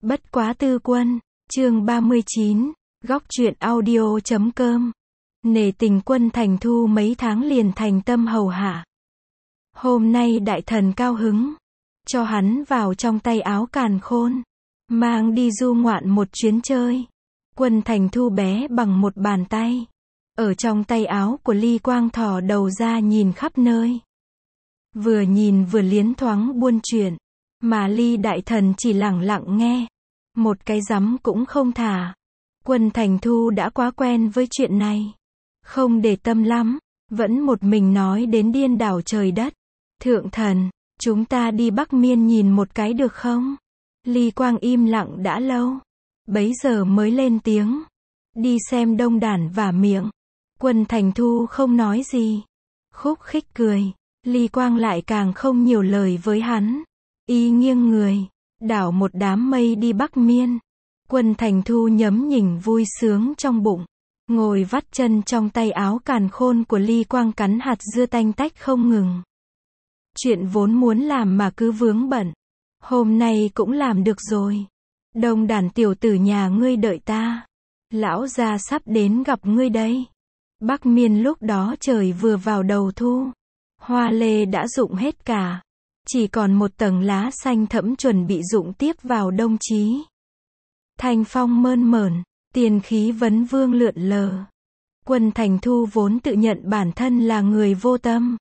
Bất quá tư quân, chương 39, góc truyện audio.com. Nể tình Quân Thành Thu mấy tháng liền thành tâm hầu hạ. Hôm nay đại thần cao hứng, cho hắn vào trong tay áo càn khôn, mang đi du ngoạn một chuyến chơi. Quân Thành Thu bé bằng một bàn tay, ở trong tay áo của Ly Quang thò đầu ra nhìn khắp nơi. Vừa nhìn vừa liến thoáng buôn chuyện, mà Ly đại thần chỉ lẳng lặng nghe, một cái rắm cũng không thả. Quân Thành Thu đã quá quen với chuyện này, không để tâm lắm, vẫn một mình nói đến điên đảo trời đất. Thượng thần, chúng ta đi Bắc Miên nhìn một cái được không? Ly Quang im lặng đã lâu, bấy giờ mới lên tiếng. Đi xem đông đản vả miệng. Quân Thành Thu không nói gì, khúc khích cười. Ly Quang lại càng không nhiều lời với hắn, y nghiêng người, đảo một đám mây đi Bắc Miên. Quân Thành Thu nhấm nhỉnh vui sướng trong bụng, ngồi vắt chân trong tay áo càn khôn của Ly Quang cắn hạt dưa tanh tách không ngừng. Chuyện vốn muốn làm mà cứ vướng bận, hôm nay cũng làm được rồi. Đông đản tiểu tử nhà ngươi đợi ta, lão gia sắp đến gặp ngươi đây. Bắc Miên lúc đó trời vừa vào đầu thu, hoa lê đã rụng hết cả, chỉ còn một tầng lá xanh thẫm chuẩn bị rụng tiếp vào đông chí. Thanh phong mơn mởn, tiền khí vấn vương lượn lờ. Quân Thành Thu vốn tự nhận bản thân là người vô tâm,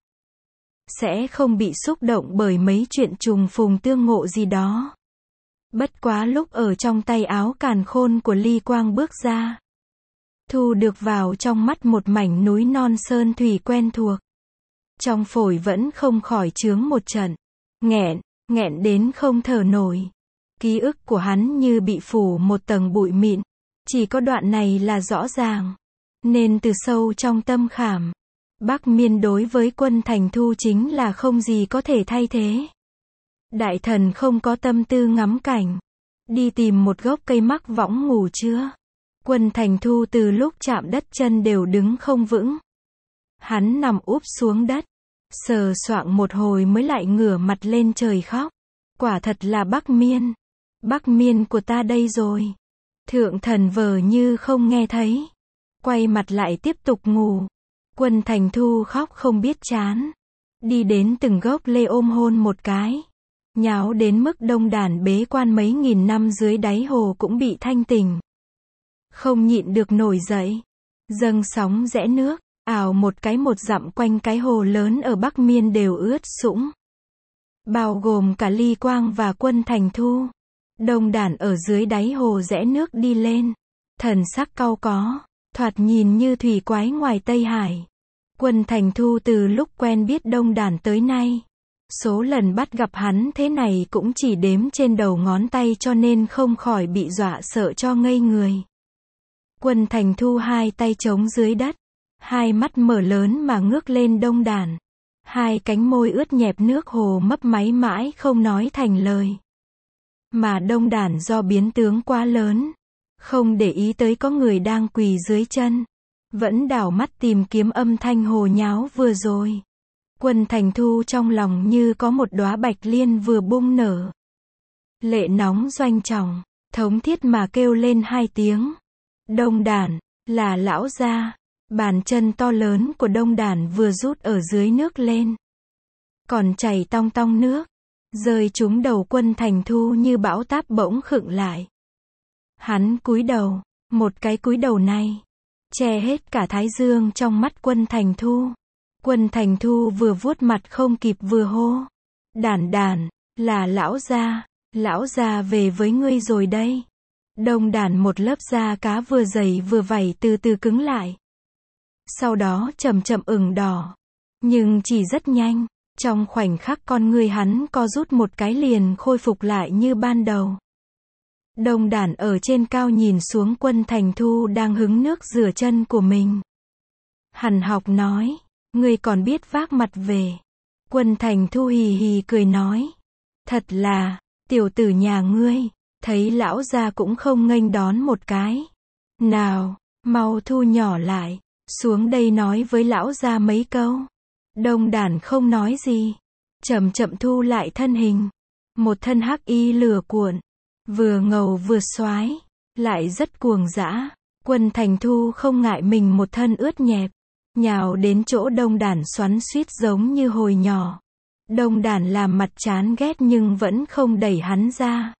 sẽ không bị xúc động bởi mấy chuyện trùng phùng tương ngộ gì đó. Bất quá lúc ở trong tay áo càn khôn của Ly Quang bước ra, thu được vào trong mắt một mảnh núi non sơn thủy quen thuộc. Trong phổi vẫn không khỏi chướng một trận, nghẹn đến không thở nổi. Ký ức của hắn như bị phủ một tầng bụi mịn, chỉ có đoạn này là rõ ràng. Nên từ sâu trong tâm khảm, Bắc Miên đối với Quân Thành Thu chính là không gì có thể thay thế. Đại thần không có tâm tư ngắm cảnh, đi tìm một gốc cây mắc võng ngủ chưa? Quân Thành Thu từ lúc chạm đất chân đều đứng không vững. Hắn nằm úp xuống đất, sờ soạng một hồi mới lại ngửa mặt lên trời khóc. Quả thật là Bắc Miên. Bắc Miên của ta đây rồi. Thượng thần vờ như không nghe thấy, quay mặt lại tiếp tục ngủ. Quân Thành Thu khóc không biết chán, đi đến từng gốc lê ôm hôn một cái, nháo đến mức đông đản bế quan mấy nghìn năm dưới đáy hồ cũng bị thanh tỉnh. Không nhịn được nổi dậy, dâng sóng rẽ nước, ào một cái một dặm quanh cái hồ lớn ở Bắc Miên đều ướt sũng. Bao gồm cả Ly Quang và Quân Thành Thu. Đông đản ở dưới đáy hồ rẽ nước đi lên, thần sắc cau có, thoạt nhìn như thủy quái ngoài Tây Hải. Quân Thành Thu từ lúc quen biết đông đản tới nay, số lần bắt gặp hắn thế này cũng chỉ đếm trên đầu ngón tay, cho nên không khỏi bị dọa sợ cho ngây người. Quân Thành Thu hai tay chống dưới đất, hai mắt mở lớn mà ngước lên đông đản. Hai cánh môi ướt nhẹp nước hồ mấp máy mãi không nói thành lời. Mà đông đản do biến tướng quá lớn, không để ý tới có người đang quỳ dưới chân, vẫn đảo mắt tìm kiếm âm thanh hồ nháo vừa rồi. Quân Thành Thu trong lòng như có một đóa bạch liên vừa bung nở. Lệ nóng doanh trọng, thống thiết mà kêu lên hai tiếng. Đông đản, là lão gia. Bàn chân to lớn của đông đản vừa rút ở dưới nước lên, còn chảy tong tong nước, rơi trúng đầu Quân Thành Thu như bão táp bỗng khựng lại. Hắn cúi đầu, một cái cúi đầu này che hết cả thái dương trong mắt Quân Thành Thu. Quân Thành Thu vừa vuốt mặt không kịp vừa hô. Đản, là lão gia về với ngươi rồi đây. Đông đản một lớp da cá vừa dày vừa vảy từ từ cứng lại. Sau đó chậm chậm ửng đỏ, nhưng chỉ rất nhanh, trong khoảnh khắc con người hắn co rút một cái liền khôi phục lại như ban đầu. Đông đản ở trên cao nhìn xuống Quân Thành Thu đang hứng nước rửa chân của mình. Hằn học nói, ngươi còn biết vác mặt về. Quân Thành Thu hì hì cười nói, thật là, tiểu tử nhà ngươi, thấy lão gia cũng không nghênh đón một cái. Nào, mau thu nhỏ lại, xuống đây nói với lão gia mấy câu. Đông đản không nói gì, chậm chậm thu lại thân hình, một thân hắc y lửa cuộn, Vừa ngầu vừa soái, lại rất cuồng dã. Quân Thành Thu không ngại mình một thân ướt nhẹp, nhào đến chỗ Đông Đản xoắn xuýt giống như hồi nhỏ. Đông Đản làm mặt chán ghét nhưng vẫn không đẩy hắn ra.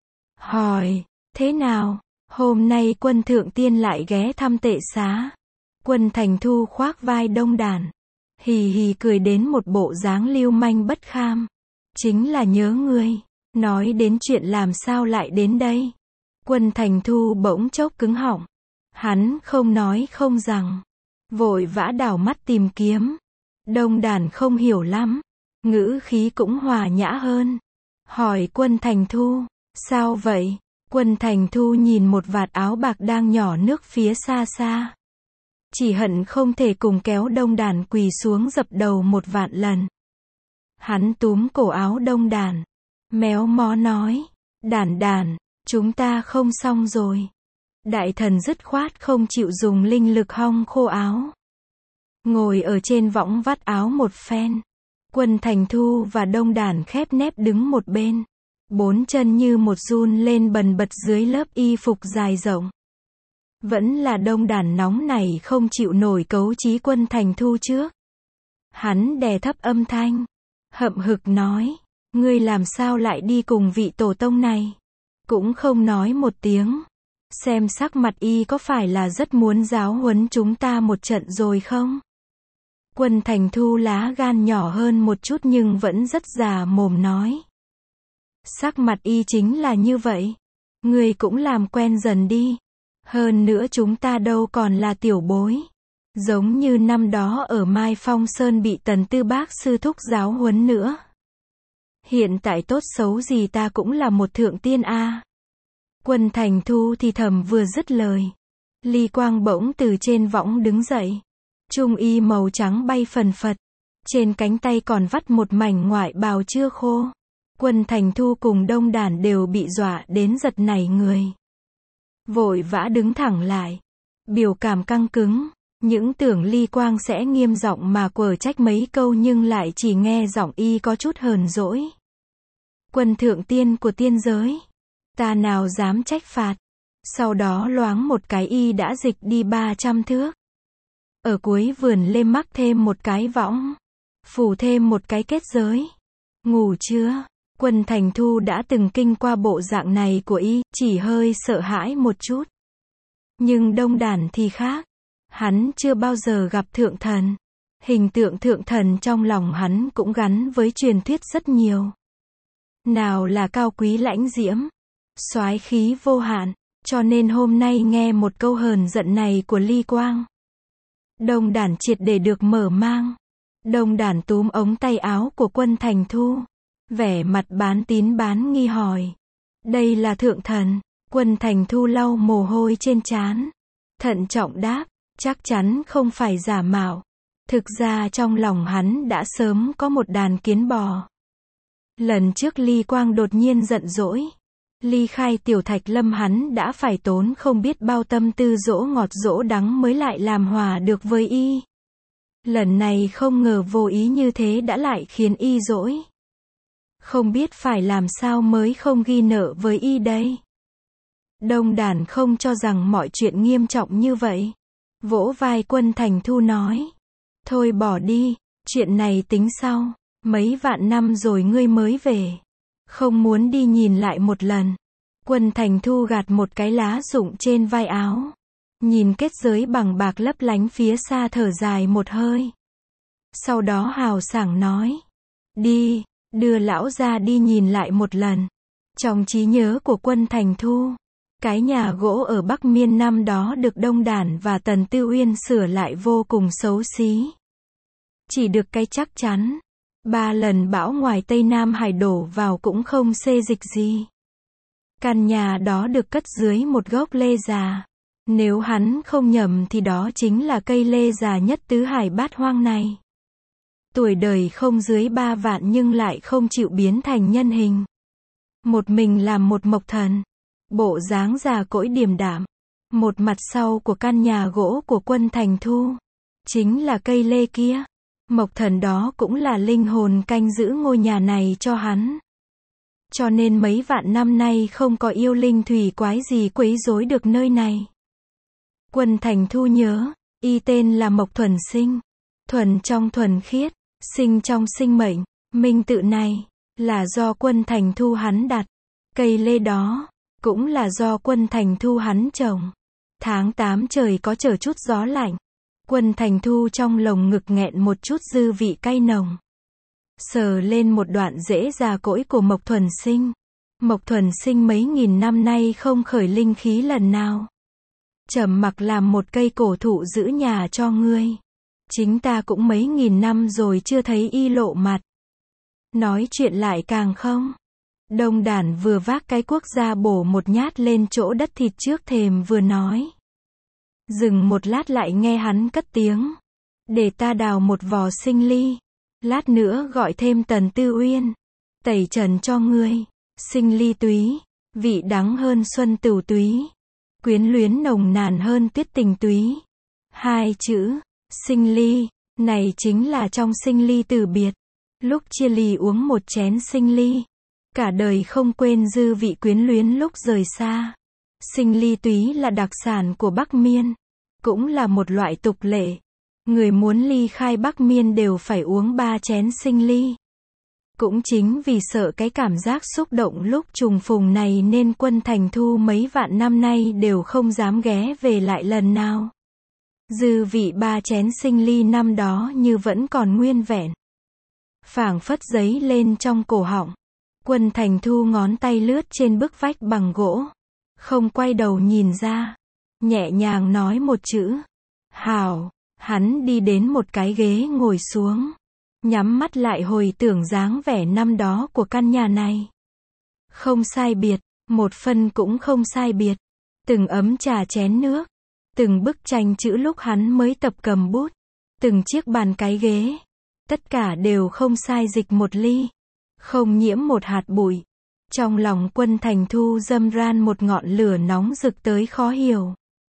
Hỏi, thế nào, hôm nay Quân Thượng Tiên lại ghé thăm Tệ Xá? Quân Thành Thu khoác vai Đông Đản, hì hì cười đến một bộ dáng lưu manh bất kham. Chính là nhớ ngươi, nói đến chuyện làm sao lại đến đây. Quân Thành Thu bỗng chốc cứng họng. Hắn không nói không rằng, vội vã đảo mắt tìm kiếm. Đông Đản không hiểu lắm, ngữ khí cũng hòa nhã hơn. Hỏi Quân Thành Thu, sao vậy? Quân Thành Thu nhìn một vạt áo bạc đang nhỏ nước phía xa xa. Chỉ hận không thể cùng kéo Đông Đản quỳ xuống dập đầu một vạn lần. Hắn túm cổ áo Đông Đản, méo mó nói, Đản Đản, chúng ta không xong rồi. Đại thần dứt khoát không chịu dùng linh lực hong khô áo. Ngồi ở trên võng vắt áo một phen. Quân Thành Thu và Đông Đản khép nép đứng một bên. Bốn chân như một run lên bần bật dưới lớp y phục dài rộng. Vẫn là Đông Đản nóng này không chịu nổi cấu chí Quân Thành Thu trước. Hắn đè thấp âm thanh, hậm hực nói, ngươi làm sao lại đi cùng vị tổ tông này? Cũng không nói một tiếng. Xem sắc mặt y có phải là rất muốn giáo huấn chúng ta một trận rồi không? Quân Thành Thu lá gan nhỏ hơn một chút nhưng vẫn rất già mồm nói. Sắc mặt y chính là như vậy. Ngươi cũng làm quen dần đi. Hơn nữa chúng ta đâu còn là tiểu bối. Giống như năm đó ở Mai Phong Sơn bị Tần Tư Bác sư thúc giáo huấn nữa. Hiện tại tốt xấu gì ta cũng là một thượng tiên a. Quân Thành Thu thì thầm vừa dứt lời. Ly quang bỗng từ trên võng đứng dậy. Trung y màu trắng bay phần phật. Trên cánh tay còn vắt một mảnh ngoại bào chưa khô. Quân Thành Thu cùng Đông Đản đều bị dọa đến giật nảy người. Vội vã đứng thẳng lại. Biểu cảm căng cứng. Những tưởng Ly Quang sẽ nghiêm giọng mà quở trách mấy câu nhưng lại chỉ nghe giọng y có chút hờn dỗi. Quân thượng tiên của tiên giới. Ta nào dám trách phạt. Sau đó loáng một cái y đã dịch đi 300 thước. Ở cuối vườn lê mắc thêm một cái võng. Phủ thêm một cái kết giới. Ngủ chưa? Quân Thành Thu đã từng kinh qua bộ dạng này của y, chỉ hơi sợ hãi một chút. Nhưng Đông Đản thì khác. Hắn chưa bao giờ gặp thượng thần. Hình tượng thượng thần trong lòng hắn cũng gắn với truyền thuyết rất nhiều. Nào là cao quý lãnh diễm, soái khí vô hạn, cho nên hôm nay nghe một câu hờn giận này của Ly Quang. Đông Đản triệt để được mở mang. Đông Đản túm ống tay áo của Quân Thành Thu. Vẻ mặt bán tín bán nghi hỏi. Đây là thượng thần. Quân Thành Thu lau mồ hôi trên trán. Thận trọng đáp. Chắc chắn không phải giả mạo. Thực ra trong lòng hắn đã sớm có một đàn kiến bò. Lần trước Ly Quang đột nhiên giận dỗi. Ly khai Tiểu Thạch Lâm hắn đã phải tốn không biết bao tâm tư dỗ ngọt dỗ đắng mới lại làm hòa được với y. Lần này không ngờ vô ý như thế đã lại khiến y dỗi. Không biết phải làm sao mới không ghi nợ với y đây. Đông Đản không cho rằng mọi chuyện nghiêm trọng như vậy. Vỗ vai Quân Thành Thu nói. Thôi bỏ đi, chuyện này tính sau. Mấy vạn năm rồi ngươi mới về. Không muốn đi nhìn lại một lần. Quân Thành Thu gạt một cái lá rụng trên vai áo. Nhìn kết giới bằng bạc lấp lánh phía xa thở dài một hơi. Sau đó hào sảng nói. Đi, đưa lão ra đi nhìn lại một lần. Trong trí nhớ của Quân Thành Thu, cái nhà gỗ ở Bắc Miên năm đó được Đông Đản và Tần Tư Uyên sửa lại vô cùng xấu xí. Chỉ được cái chắc chắn. 3 lần bão ngoài Tây Nam Hải đổ vào cũng không xê dịch gì. Căn nhà đó được cất dưới một gốc lê già. Nếu hắn không nhầm thì đó chính là cây lê già nhất tứ hải bát hoang này. Tuổi đời không dưới 3 vạn nhưng lại không chịu biến thành nhân hình. Một mình làm một mộc thần. Bộ dáng già cỗi điềm đạm. Một mặt sau của căn nhà gỗ của Quân Thành Thu chính là cây lê kia. Mộc thần đó cũng là linh hồn canh giữ ngôi nhà này cho hắn. cho nên mấy vạn năm nay không có yêu linh thủy quái gì quấy rối được nơi này. Quân Thành Thu nhớ, y tên là Mộc Thuần Sinh, thuần trong thuần khiết, sinh trong sinh mệnh, minh tự này, là do Quân Thành Thu hắn đặt. Cây lê đó, cũng là do Quân Thành Thu hắn trồng. Tháng 8 trời có chở chút gió lạnh. Quân Thành Thu trong lồng ngực nghẹn một chút dư vị cay nồng. Sờ lên một đoạn rễ già cỗi của Mộc Thuần Sinh. Mộc Thuần Sinh mấy nghìn năm nay không khởi linh khí lần nào. Trầm mặc làm một cây cổ thụ giữ nhà cho ngươi. Chính ta cũng mấy nghìn năm rồi chưa thấy y lộ mặt. Nói chuyện lại càng không. Đông Đản vừa vác cái cuốc ra bổ một nhát lên chỗ đất thịt trước thềm vừa nói. Dừng một lát lại nghe hắn cất tiếng. Để ta đào một vò sinh ly. Lát nữa gọi thêm Tần Tư Uyên. Tẩy trần cho ngươi. Sinh ly túy. Vị đắng hơn xuân tửu túy. Quyến luyến nồng nàn hơn tuyết tình túy. Hai chữ, sinh ly, này chính là trong sinh ly từ biệt. Lúc chia ly uống một chén sinh ly. Cả đời không quên dư vị quyến luyến lúc rời xa. Sinh ly túy là đặc sản của Bắc Miên. Cũng là một loại tục lệ. Người muốn ly khai Bắc Miên đều phải uống 3 chén sinh ly. Cũng chính vì sợ cái cảm giác xúc động lúc trùng phùng này nên Quân Thành Thu mấy vạn năm nay đều không dám ghé về lại lần nào. Dư vị 3 chén sinh ly năm đó như vẫn còn nguyên vẹn. Phảng phất giấy lên trong cổ họng. Quân Thành Thu ngón tay lướt trên bức vách bằng gỗ. Không quay đầu nhìn ra. Nhẹ nhàng nói một chữ. Hảo. Hắn đi đến một cái ghế ngồi xuống. Nhắm mắt lại hồi tưởng dáng vẻ năm đó của căn nhà này. Không sai biệt, một phân cũng không sai biệt. Từng ấm trà chén nước. Từng bức tranh chữ lúc hắn mới tập cầm bút. Từng chiếc bàn cái ghế. Tất cả đều không sai dịch một ly. Không nhiễm một hạt bụi. Trong lòng Quân Thành Thu dâm ran một ngọn lửa nóng rực tới khó hiểu.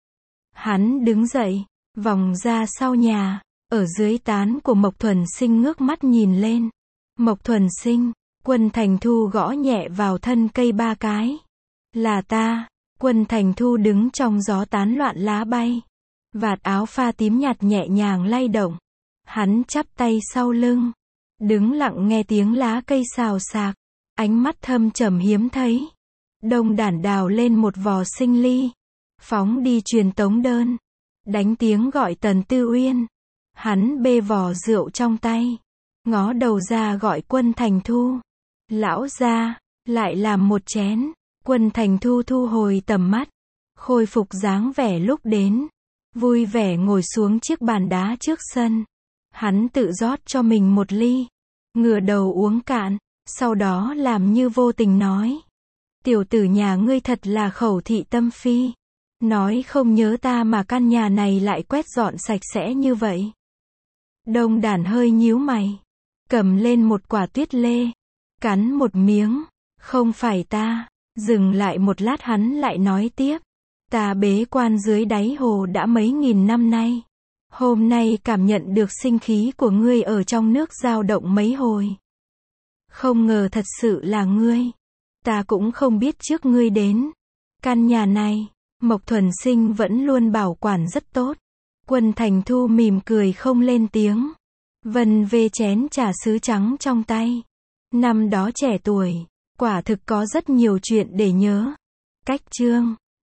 Hắn đứng dậy, vòng ra sau nhà. Ở dưới tán của Mộc Thuần Sinh ngước mắt nhìn lên. Mộc Thuần Sinh, Quân Thành Thu gõ nhẹ vào thân cây 3 cái. Là ta. Quân Thành Thu đứng trong gió tán loạn lá bay. Vạt áo pha tím nhạt nhẹ nhàng lay động. Hắn chắp tay sau lưng. Đứng lặng nghe tiếng lá cây xào xạc. Ánh mắt thâm trầm hiếm thấy. Đông Đản đào lên một vò sinh ly. Phóng đi truyền tống đơn. Đánh tiếng gọi Tần Tư Uyên. Hắn bê vò rượu trong tay. Ngó đầu ra gọi Quân Thành Thu. Lão gia, lại làm một chén. Quân Thành Thu thu hồi tầm mắt. Khôi phục dáng vẻ lúc đến. Vui vẻ ngồi xuống chiếc bàn đá trước sân. Hắn tự rót cho mình một ly. Ngửa đầu uống cạn. Sau đó làm như vô tình nói. Tiểu tử nhà ngươi thật là khẩu thị tâm phi. Nói không nhớ ta mà căn nhà này lại quét dọn sạch sẽ như vậy. Đông Đản hơi nhíu mày. Cầm lên một quả tuyết lê. Cắn một miếng. Không phải ta. Dừng lại một lát hắn lại nói tiếp. Ta bế quan dưới đáy hồ đã mấy nghìn năm nay. Hôm nay cảm nhận được sinh khí của ngươi ở trong nước dao động mấy hồi. Không ngờ thật sự là ngươi. Ta cũng không biết trước ngươi đến. Căn nhà này, Mộc Thuần Sinh vẫn luôn bảo quản rất tốt. Quân Thành Thu mỉm cười không lên tiếng. Vân vê chén trà sứ trắng trong tay. Năm đó trẻ tuổi, quả thực có rất nhiều chuyện để nhớ. Cách chương